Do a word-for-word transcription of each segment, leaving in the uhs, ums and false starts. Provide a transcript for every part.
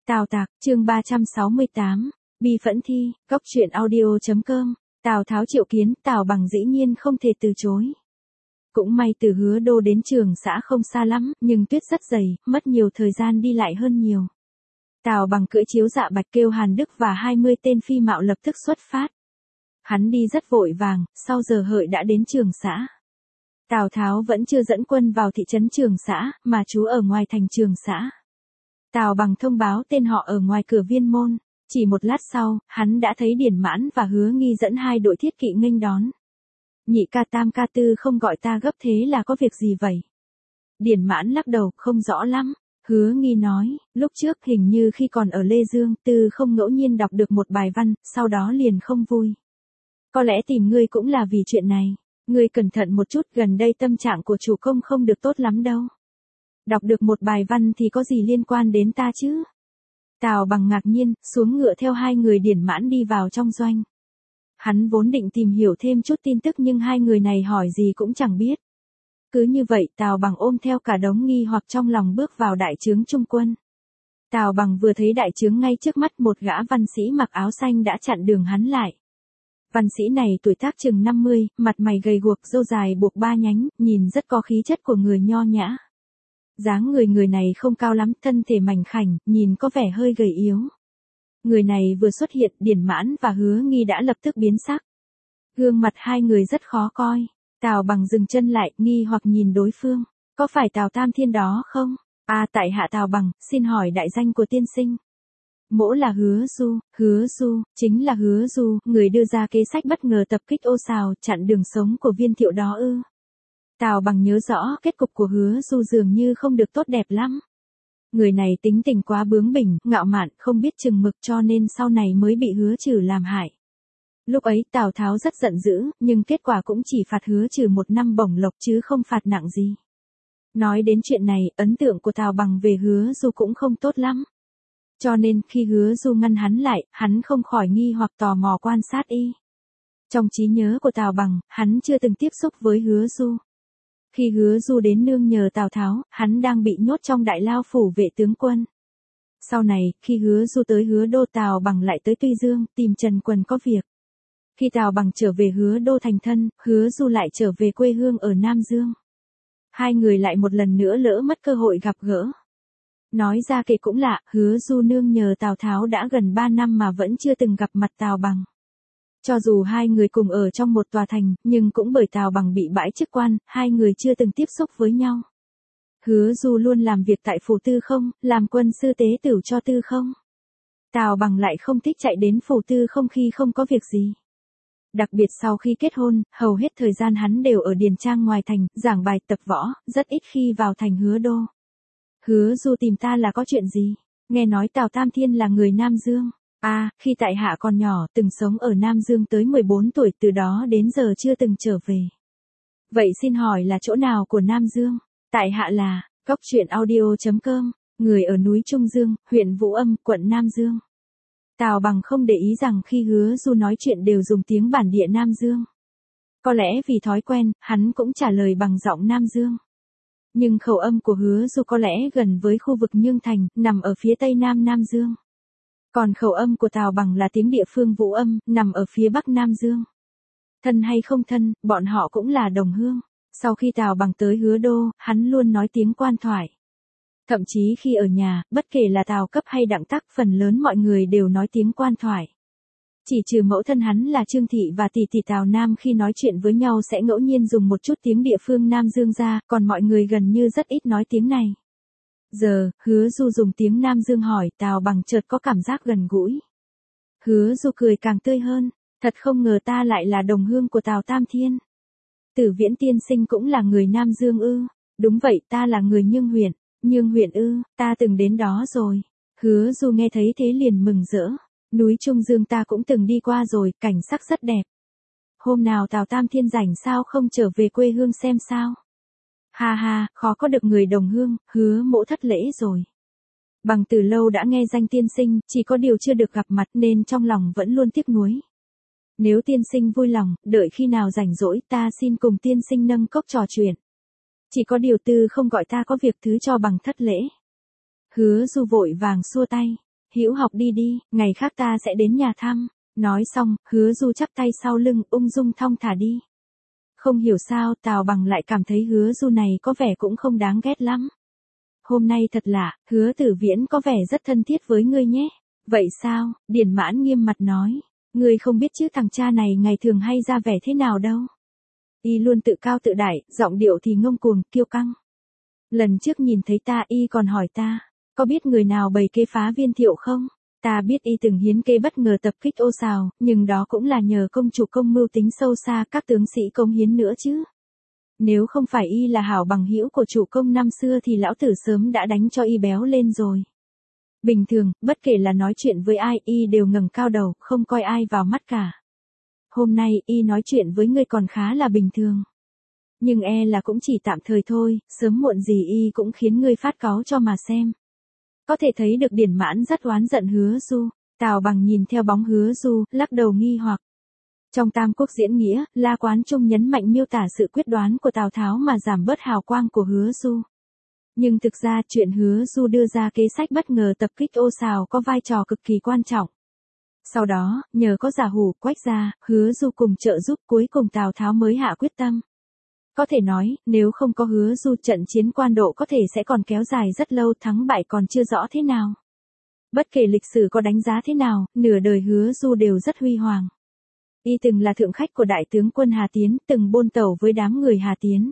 Tào Tạc, chương ba trăm sáu mươi tám, Bi Phẫn Thi, Cốc truyện audio.com, Tào Tháo triệu kiến, Tào Bằng dĩ nhiên không thể từ chối. Cũng may từ Hứa Đô đến Trường Xã không xa lắm, nhưng tuyết rất dày, mất nhiều thời gian đi lại hơn nhiều. Tào Bằng cưỡi chiếu dạ bạch kêu Hàn Đức và hai mươi tên phi mạo lập tức xuất phát. Hắn đi rất vội vàng, sau giờ hợi đã đến Trường Xã. Tào Tháo vẫn chưa dẫn quân vào thị trấn Trường Xã, mà trú ở ngoài thành Trường Xã. Tào Bằng thông báo tên họ ở ngoài cửa viên môn, chỉ một lát sau, hắn đã thấy Điển Mãn và Hứa Nghi dẫn hai đội thiết kỵ nghênh đón. Nhị ca tam ca Tư không gọi ta gấp thế là có việc gì vậy? Điển Mãn lắc đầu, không rõ lắm. Hứa Nghi nói, lúc trước hình như khi còn ở Lê Dương, Tư không ngẫu nhiên đọc được một bài văn, sau đó liền không vui. Có lẽ tìm ngươi cũng là vì chuyện này. Ngươi cẩn thận một chút, gần đây tâm trạng của chủ công không được tốt lắm đâu. Đọc được một bài văn thì có gì liên quan đến ta chứ? Tào Bằng ngạc nhiên, xuống ngựa theo hai người Điển Mãn đi vào trong doanh. Hắn vốn định tìm hiểu thêm chút tin tức nhưng hai người này hỏi gì cũng chẳng biết. Cứ như vậy Tào Bằng ôm theo cả đống nghi hoặc trong lòng bước vào đại trướng trung quân. Tào Bằng vừa thấy đại trướng ngay trước mắt, một gã văn sĩ mặc áo xanh đã chặn đường hắn lại. Văn sĩ này tuổi tác chừng năm mươi, mặt mày gầy guộc, râu dài buộc ba nhánh, nhìn rất có khí chất của người nho nhã. Dáng người người này không cao lắm, thân thể mảnh khảnh, nhìn có vẻ hơi gầy yếu. Người này vừa xuất hiện, Điển Mãn và Hứa Nghi đã lập tức biến sắc. Gương mặt hai người rất khó coi. Tào Bằng dừng chân lại, nghi hoặc nhìn đối phương. Có phải Tào Tam Thiên đó không? À, tại hạ Tào Bằng, xin hỏi đại danh của tiên sinh. Mỗ là Hứa Du. Hứa Du, chính là Hứa Du, người đưa ra kế sách bất ngờ tập kích Ô Sào, chặn đường sống của Viên Thiệu đó ư? Tào Bằng nhớ rõ kết cục của Hứa Du dường như không được tốt đẹp lắm. Người này tính tình quá bướng bỉnh, ngạo mạn, không biết chừng mực cho nên sau này mới bị Hứa Trừ làm hại. Lúc ấy Tào Tháo rất giận dữ, nhưng kết quả cũng chỉ phạt Hứa Trừ một năm bổng lộc chứ không phạt nặng gì. Nói đến chuyện này, ấn tượng của Tào Bằng về Hứa Du cũng không tốt lắm. Cho nên khi Hứa Du ngăn hắn lại, hắn không khỏi nghi hoặc tò mò quan sát y. Trong trí nhớ của Tào Bằng, hắn chưa từng tiếp xúc với Hứa Du. Khi Hứa Du đến nương nhờ Tào Tháo, hắn đang bị nhốt trong đại lao phủ vệ tướng quân. Sau này, khi Hứa Du tới Hứa Đô, Tào Bằng lại tới Tuy Dương, tìm Trần Quần có việc. Khi Tào Bằng trở về Hứa Đô thành thân, Hứa Du lại trở về quê hương ở Nam Dương. Hai người lại một lần nữa lỡ mất cơ hội gặp gỡ. Nói ra kể cũng lạ, Hứa Du nương nhờ Tào Tháo đã gần ba năm mà vẫn chưa từng gặp mặt Tào Bằng. Cho dù hai người cùng ở trong một tòa thành, nhưng cũng bởi Tào Bằng bị bãi chức quan, hai người chưa từng tiếp xúc với nhau. Hứa Du luôn làm việc tại phủ Tư Không, làm quân sư tế tửu cho Tư Không. Tào Bằng lại không thích chạy đến phủ Tư Không khi không có việc gì. Đặc biệt sau khi kết hôn, hầu hết thời gian hắn đều ở điền trang ngoài thành, giảng bài tập võ, rất ít khi vào thành Hứa Đô. Hứa Du tìm ta là có chuyện gì? Nghe nói Tào Tam Thiên là người Nam Dương. À, khi tại hạ còn nhỏ, từng sống ở Nam Dương tới mười bốn tuổi, từ đó đến giờ chưa từng trở về. Vậy xin hỏi là chỗ nào của Nam Dương? Tại hạ là, Cốc truyện audio.com, người ở núi Trung Dương, huyện Vũ Âm, quận Nam Dương. Tào Bằng không để ý rằng khi Hứa Du nói chuyện đều dùng tiếng bản địa Nam Dương. Có lẽ vì thói quen, hắn cũng trả lời bằng giọng Nam Dương. Nhưng khẩu âm của Hứa Du có lẽ gần với khu vực Nhương Thành, nằm ở phía tây nam Nam Dương. Còn khẩu âm của Tào Bằng là tiếng địa phương Vũ Âm, nằm ở phía bắc Nam Dương. Thân hay không thân, bọn họ cũng là đồng hương. Sau khi Tào Bằng tới Hứa Đô, hắn luôn nói tiếng quan thoại. Thậm chí khi ở nhà, bất kể là Tào Cấp hay Đặng Tắc, phần lớn mọi người đều nói tiếng quan thoại. Chỉ trừ mẫu thân hắn là Trương Thị và tỷ tỷ Tào Nam khi nói chuyện với nhau sẽ ngẫu nhiên dùng một chút tiếng địa phương Nam Dương ra, còn mọi người gần như rất ít nói tiếng này. Giờ, Hứa Du dùng tiếng Nam Dương hỏi, Tào Bằng chợt có cảm giác gần gũi. Hứa Du cười càng tươi hơn, thật không ngờ ta lại là đồng hương của Tào Tam Thiên. Tử Viễn tiên sinh cũng là người Nam Dương ư? Đúng vậy, ta là người Nhương huyện. Nhương huyện ư, ta từng đến đó rồi. Hứa Du nghe thấy thế liền mừng rỡ. Núi Trung Dương ta cũng từng đi qua rồi, cảnh sắc rất đẹp. Hôm nào Tào Tam Thiên rảnh sao không trở về quê hương xem sao? Ha ha, khó có được người đồng hương, Hứa mỗ thất lễ rồi. Bằng từ lâu đã nghe danh tiên sinh, chỉ có điều chưa được gặp mặt nên trong lòng vẫn luôn tiếc nuối. Nếu tiên sinh vui lòng, đợi khi nào rảnh rỗi ta xin cùng tiên sinh nâng cốc trò chuyện. Chỉ có điều Tư không gọi ta có việc thứ cho Bằng thất lễ. Hứa Du vội vàng xua tay. Hữu học đi đi, ngày khác ta sẽ đến nhà thăm. Nói xong, Hứa Du chắp tay sau lưng, ung dung thong thả đi. Không hiểu sao, Tào Bằng lại cảm thấy Hứa Du này có vẻ cũng không đáng ghét lắm. Hôm nay thật lạ, Hứa Tử Viễn có vẻ rất thân thiết với ngươi nhé. Vậy sao? Điền Mãn nghiêm mặt nói. Ngươi không biết chứ thằng cha này ngày thường hay ra vẻ thế nào đâu. Y luôn tự cao tự đại, giọng điệu thì ngông cuồng, kiêu căng. Lần trước nhìn thấy ta y còn hỏi ta, có biết người nào bày kế phá Viên Thiệu không? Ta biết y từng hiến kế bất ngờ tập kích Ô Sào, nhưng đó cũng là nhờ công chủ công mưu tính sâu xa các tướng sĩ công hiến nữa chứ. Nếu không phải y là hảo bằng hữu của chủ công năm xưa thì lão tử sớm đã đánh cho y béo lên rồi. Bình thường, bất kể là nói chuyện với ai, y đều ngẩng cao đầu, không coi ai vào mắt cả. Hôm nay, y nói chuyện với ngươi còn khá là bình thường. Nhưng e là cũng chỉ tạm thời thôi, sớm muộn gì y cũng khiến ngươi phát cáu cho mà xem. Có thể thấy được Điền Mãn rất oán giận Hứa Du. Tào Bằng nhìn theo bóng Hứa Du, lắc đầu nghi hoặc. Trong Tam Quốc diễn nghĩa, La Quán Trung nhấn mạnh miêu tả sự quyết đoán của Tào Tháo mà giảm bớt hào quang của Hứa Du. Nhưng thực ra chuyện Hứa Du đưa ra kế sách bất ngờ tập kích Ô Sào có vai trò cực kỳ quan trọng. Sau đó, nhờ có giả hủ, Quách gia, Hứa Du cùng trợ giúp, cuối cùng Tào Tháo mới hạ quyết tâm. Có thể nói, nếu không có Hứa Du, trận chiến Quan Độ có thể sẽ còn kéo dài rất lâu, thắng bại còn chưa rõ thế nào. Bất kể lịch sử có đánh giá thế nào, nửa đời Hứa Du đều rất huy hoàng. Y từng là thượng khách của đại tướng quân Hà Tiến, từng bôn tẩu với đám người Hà Tiến.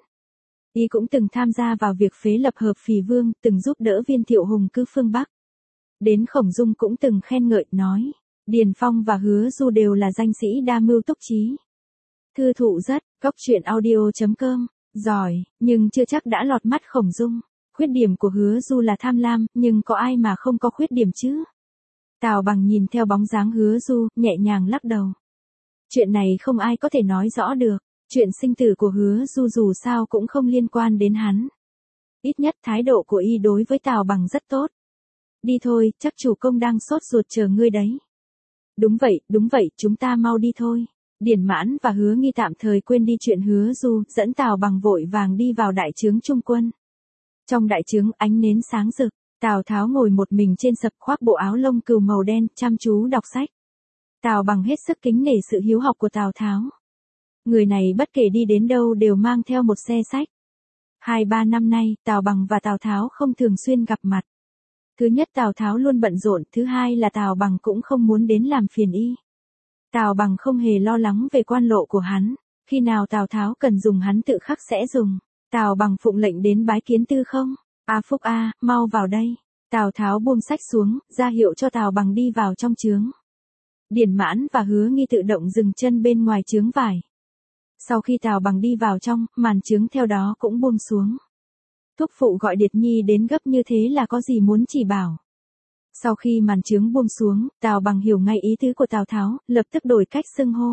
Y cũng từng tham gia vào việc phế lập Hợp Phì Vương, từng giúp đỡ Viên Thiệu hùng cư phương Bắc. Đến Khổng Dung cũng từng khen ngợi, nói, Điền Phong và Hứa Du đều là danh sĩ đa mưu túc trí. Thư thụ rất, cóc truyện audio chấm com, giỏi, nhưng chưa chắc đã lọt mắt Khổng Dung. Khuyết điểm của Hứa Du là tham lam, nhưng có ai mà không có khuyết điểm chứ? Tào Bằng nhìn theo bóng dáng Hứa Du, nhẹ nhàng lắc đầu. Chuyện này không ai có thể nói rõ được. Chuyện sinh tử của Hứa Du dù sao cũng không liên quan đến hắn. Ít nhất thái độ của y đối với Tào Bằng rất tốt. Đi thôi, chắc chủ công đang sốt ruột chờ ngươi đấy. Đúng vậy, đúng vậy, chúng ta mau đi thôi. Điền Mãn và Hứa Nghi tạm thời quên đi chuyện Hứa Du, dẫn Tào Bằng vội vàng đi vào đại trướng trung quân. Trong đại trướng ánh nến sáng rực, Tào Tháo ngồi một mình trên sập khoác bộ áo lông cừu màu đen, chăm chú đọc sách. Tào Bằng hết sức kính nể sự hiếu học của Tào Tháo. Người này bất kể đi đến đâu đều mang theo một xe sách. Hai ba năm nay, Tào Bằng và Tào Tháo không thường xuyên gặp mặt. Thứ nhất Tào Tháo luôn bận rộn, thứ hai là Tào Bằng cũng không muốn đến làm phiền y. Tào Bằng không hề lo lắng về quan lộ của hắn, khi nào Tào Tháo cần dùng hắn tự khắc sẽ dùng. Tào Bằng phụng lệnh đến bái kiến Tư Không. A Phúc a, mau vào đây. Tào Tháo buông sách xuống, ra hiệu cho Tào Bằng đi vào trong trướng. Điền Mãn và Hứa Nghi tự động dừng chân bên ngoài trướng vải. Sau khi Tào Bằng đi vào trong, màn trướng theo đó cũng buông xuống. Thúc phụ gọi Điệt Nhi đến gấp như thế là có gì muốn chỉ bảo. Sau khi màn trướng buông xuống, Tào Bằng hiểu ngay ý tứ của Tào Tháo, lập tức đổi cách xưng hô.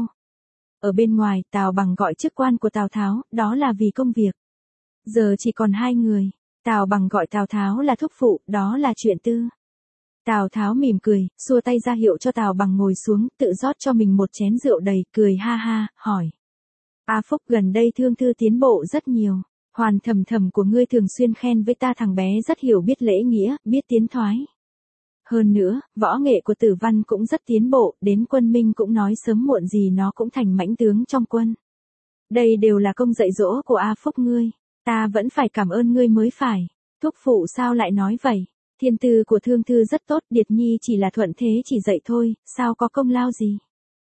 Ở bên ngoài, Tào Bằng gọi chức quan của Tào Tháo, đó là vì công việc. Giờ chỉ còn hai người. Tào Bằng gọi Tào Tháo là thúc phụ, đó là chuyện tư. Tào Tháo mỉm cười, xua tay ra hiệu cho Tào Bằng ngồi xuống, tự rót cho mình một chén rượu đầy, cười ha ha, hỏi. A Phúc, gần đây Thương Thư tiến bộ rất nhiều. Hoàn Thầm Thầm của ngươi thường xuyên khen với ta thằng bé rất hiểu biết lễ nghĩa, biết tiến thoái. Hơn nữa, võ nghệ của Tử Văn cũng rất tiến bộ, đến quân minh cũng nói sớm muộn gì nó cũng thành mãnh tướng trong quân. Đây đều là công dạy dỗ của A Phúc ngươi. Ta vẫn phải cảm ơn ngươi mới phải. Thúc phụ sao lại nói vậy? Thiên tư của Thương Thư rất tốt, Điệt Nhi chỉ là thuận thế chỉ dạy thôi, sao có công lao gì?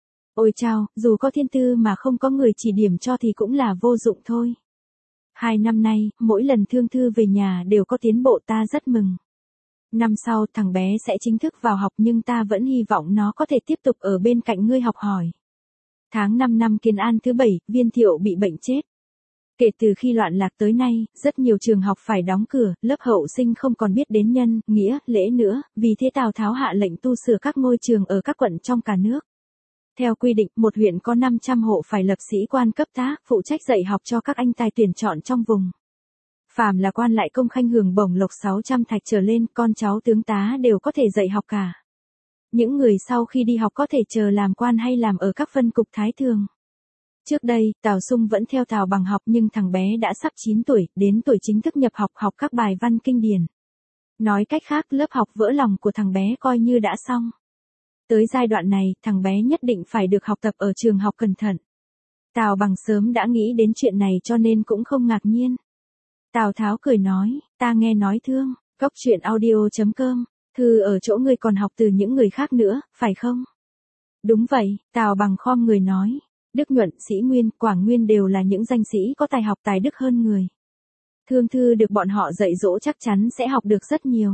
Ôi chao, dù có thiên tư mà không có người chỉ điểm cho thì cũng là vô dụng thôi. Hai năm nay, mỗi lần Thương Thư về nhà đều có tiến bộ, ta rất mừng. Năm sau thằng bé sẽ chính thức vào học, nhưng ta vẫn hy vọng nó có thể tiếp tục ở bên cạnh ngươi học hỏi. Tháng năm năm Kiến An thứ bảy, Viên Thiệu bị bệnh chết. Kể từ khi loạn lạc tới nay, rất nhiều trường học phải đóng cửa, lớp hậu sinh không còn biết đến nhân, nghĩa, lễ nữa, vì thế Tào Tháo hạ lệnh tu sửa các ngôi trường ở các quận trong cả nước. Theo quy định, một huyện có năm trăm hộ phải lập sĩ quan cấp tá, phụ trách dạy học cho các anh tài tuyển chọn trong vùng. Phàm là quan lại công khanh hưởng bổng lộc sáu trăm thạch trở lên, con cháu tướng tá đều có thể dạy học cả. Những người sau khi đi học có thể chờ làm quan hay làm ở các phân cục thái thường. Trước đây, Tào Sung vẫn theo Tào Bằng học, nhưng thằng bé đã sắp chín tuổi, đến tuổi chính thức nhập học học các bài văn kinh điển. Nói cách khác lớp học vỡ lòng của thằng bé coi như đã xong. Tới giai đoạn này, thằng bé nhất định phải được học tập ở trường học cẩn thận. Tào Bằng sớm đã nghĩ đến chuyện này cho nên cũng không ngạc nhiên. Tào Tháo cười nói, ta nghe nói Thương, cốc truyện audio chấm com, thư ở chỗ ngươi còn học từ những người khác nữa, phải không? Đúng vậy, Tào Bằng khom người nói, Đức Nhuận, Sĩ Nguyên, Quảng Nguyên đều là những danh sĩ có tài học tài đức hơn người. Thương thư được bọn họ dạy dỗ chắc chắn sẽ học được rất nhiều.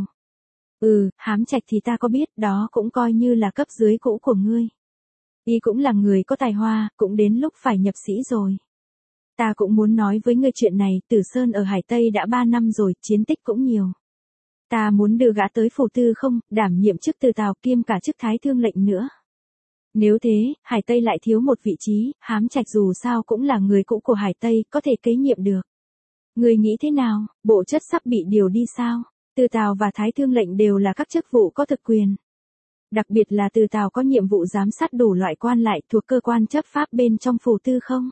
Ừ, Hám Trạch thì ta có biết, đó cũng coi như là cấp dưới cũ của ngươi. Y cũng là người có tài hoa, cũng đến lúc phải nhập sĩ rồi. Ta cũng muốn nói với ngươi chuyện này, Tử Sơn ở Hải Tây đã ba năm rồi, chiến tích cũng nhiều. Ta muốn đưa gã tới phủ tư không, đảm nhiệm chức từ Tào kiêm cả chức Thái Thương lệnh nữa. Nếu thế, Hải Tây lại thiếu một vị trí, Hám Trạch dù sao cũng là người cũ của Hải Tây, có thể kế nhiệm được. Ngươi nghĩ thế nào, bộ chất sắp bị điều đi sao? Từ Tào và Thái Thương lệnh đều là các chức vụ có thực quyền. Đặc biệt là Từ Tào có nhiệm vụ giám sát đủ loại quan lại thuộc cơ quan chấp pháp bên trong phủ tư không?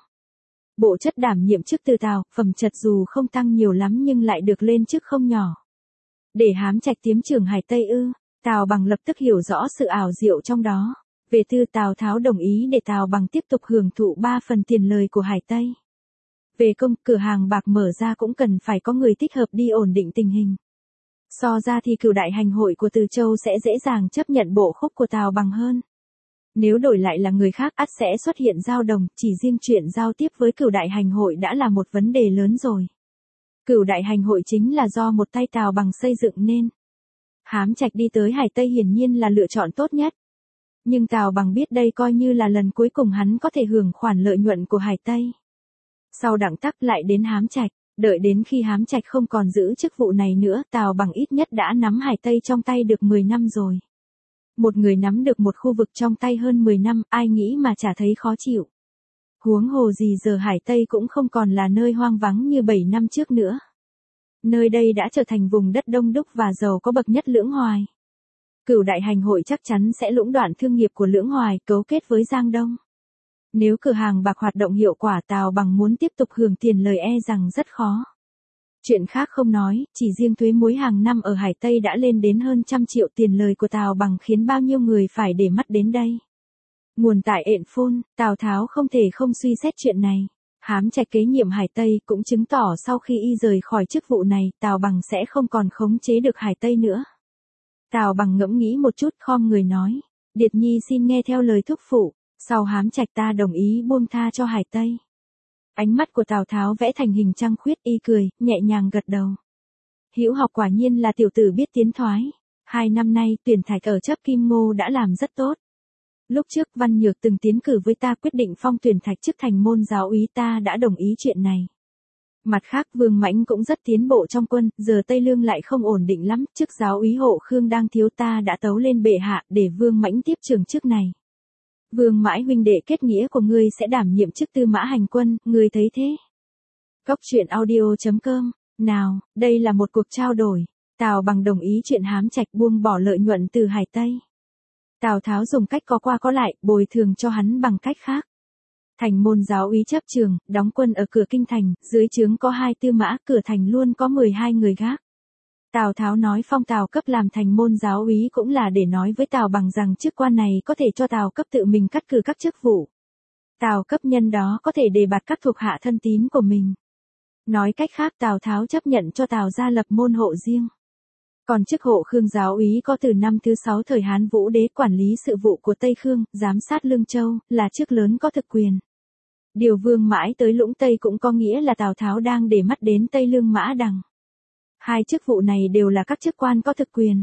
Bộ chất đảm nhiệm chức Từ Tào, phẩm chất dù không tăng nhiều lắm nhưng lại được lên chức không nhỏ. Để Hám Trạch tiếm trưởng Hải Tây ư? Tào Bằng lập tức hiểu rõ sự ảo diệu trong đó. Về tư Tào Tháo đồng ý để Tào Bằng tiếp tục hưởng thụ ba phần tiền lời của Hải Tây. Về công, cửa hàng bạc mở ra cũng cần phải có người thích hợp đi ổn định tình hình. So ra thì cửu đại hành hội của Từ Châu sẽ dễ dàng chấp nhận bộ khúc của Tào Bằng hơn. Nếu đổi lại là người khác ắt sẽ xuất hiện dao động, chỉ riêng chuyện giao tiếp với cửu đại hành hội đã là một vấn đề lớn rồi. Cửu đại hành hội chính là do một tay Tào Bằng xây dựng nên. Hám Trạch đi tới Hải Tây hiển nhiên là lựa chọn tốt nhất. Nhưng Tào Bằng biết đây coi như là lần cuối cùng hắn có thể hưởng khoản lợi nhuận của Hải Tây. Sau đặng tắc lại đến Hám Trạch, đợi đến khi Hám Trạch không còn giữ chức vụ này nữa, Tào Bằng ít nhất đã nắm Hải Tây trong tay được mười năm rồi. Một người nắm được một khu vực trong tay hơn mười năm, ai nghĩ mà chả thấy khó chịu. Huống hồ gì giờ Hải Tây cũng không còn là nơi hoang vắng như bảy năm trước nữa. Nơi đây đã trở thành vùng đất đông đúc và giàu có bậc nhất Lưỡng Hoài. Cửu đại hành hội chắc chắn sẽ lũng đoạn thương nghiệp của Lưỡng Hoài, cấu kết với Giang Đông. Nếu cửa hàng bạc hoạt động hiệu quả, Tào Bằng muốn tiếp tục hưởng tiền lời e rằng rất khó. Chuyện khác không nói, chỉ riêng thuế muối hàng năm ở Hải Tây đã lên đến hơn trăm triệu, tiền lời của Tào Bằng khiến bao nhiêu người phải để mắt đến đây. Nguồn tại ện phôn, Tào Tháo không thể không suy xét chuyện này. Hám Trạch kế nhiệm Hải Tây cũng chứng tỏ sau khi y rời khỏi chức vụ này, Tào Bằng sẽ không còn khống chế được Hải Tây nữa. Tào Bằng ngẫm nghĩ một chút, khom người nói, Điệt Nhi xin nghe theo lời thúc phụ, sau Hám Trạch ta đồng ý buông tha cho Hải Tây. Ánh mắt của Tào Tháo vẽ thành hình trăng khuyết, y cười, nhẹ nhàng gật đầu. Hữu Học quả nhiên là tiểu tử biết tiến thoái. Hai năm nay tuyển thạch ở chấp Kim Ngô đã làm rất tốt. Lúc trước Văn Nhược từng tiến cử với ta quyết định phong tuyển thạch chức thành môn giáo úy, ta đã đồng ý chuyện này. Mặt khác Vương Mãnh cũng rất tiến bộ trong quân, giờ Tây Lương lại không ổn định lắm, chức giáo úy hộ Khương đang thiếu, ta đã tấu lên bệ hạ để Vương Mãnh tiếp trưởng chức này. Vương Mãi huynh đệ kết nghĩa của ngươi sẽ đảm nhiệm chức tư mã hành quân, ngươi thấy thế? Cốc truyện audio chấm com, nào, đây là một cuộc trao đổi. Tào Bằng đồng ý chuyện Hám Trạch buông bỏ lợi nhuận từ Hải Tây. Tào Tháo dùng cách có qua có lại, bồi thường cho hắn bằng cách khác. Thành môn giáo úy chấp trường, đóng quân ở cửa kinh thành, dưới trướng có hai tư mã, cửa thành luôn có mười hai người gác. Tào Tháo nói phong Tào Cấp làm thành môn giáo úy cũng là để nói với Tào Bằng rằng chức quan này có thể cho Tào Cấp tự mình cắt cử các chức vụ. Tào Cấp nhân đó có thể đề bạt các thuộc hạ thân tín của mình. Nói cách khác Tào Tháo chấp nhận cho Tào gia lập môn hộ riêng. Còn chức hộ Khương giáo úy có từ năm thứ sáu thời Hán Vũ Đế, quản lý sự vụ của Tây Khương, giám sát Lương Châu, là chức lớn có thực quyền. Điều Vương Mãi tới Lũng Tây cũng có nghĩa là Tào Tháo đang để mắt đến Tây Lương Mã Đằng. Hai chức vụ này đều là các chức quan có thực quyền.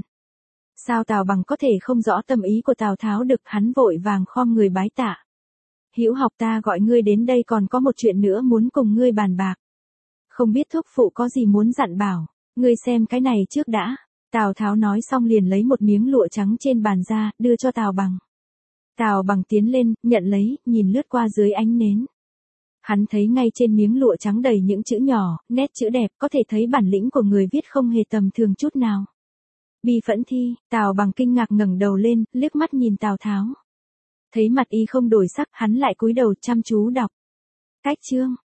Sao Tào Bằng có thể không rõ tâm ý của Tào Tháo được, hắn vội vàng khom người bái tạ. Hữu Học, ta gọi ngươi đến đây còn có một chuyện nữa muốn cùng ngươi bàn bạc. Không biết thúc phụ có gì muốn dặn bảo, ngươi xem cái này trước đã. Tào Tháo nói xong liền lấy một miếng lụa trắng trên bàn ra, đưa cho Tào Bằng. Tào Bằng tiến lên, nhận lấy, nhìn lướt qua dưới ánh nến. Hắn thấy ngay trên miếng lụa trắng đầy những chữ nhỏ, nét chữ đẹp, có thể thấy bản lĩnh của người viết không hề tầm thường chút nào. Bi phẫn thi, Tào Bằng kinh ngạc ngẩng đầu lên, liếc mắt nhìn Tào Tháo. Thấy mặt y không đổi sắc, hắn lại cúi đầu chăm chú đọc. Cách chương,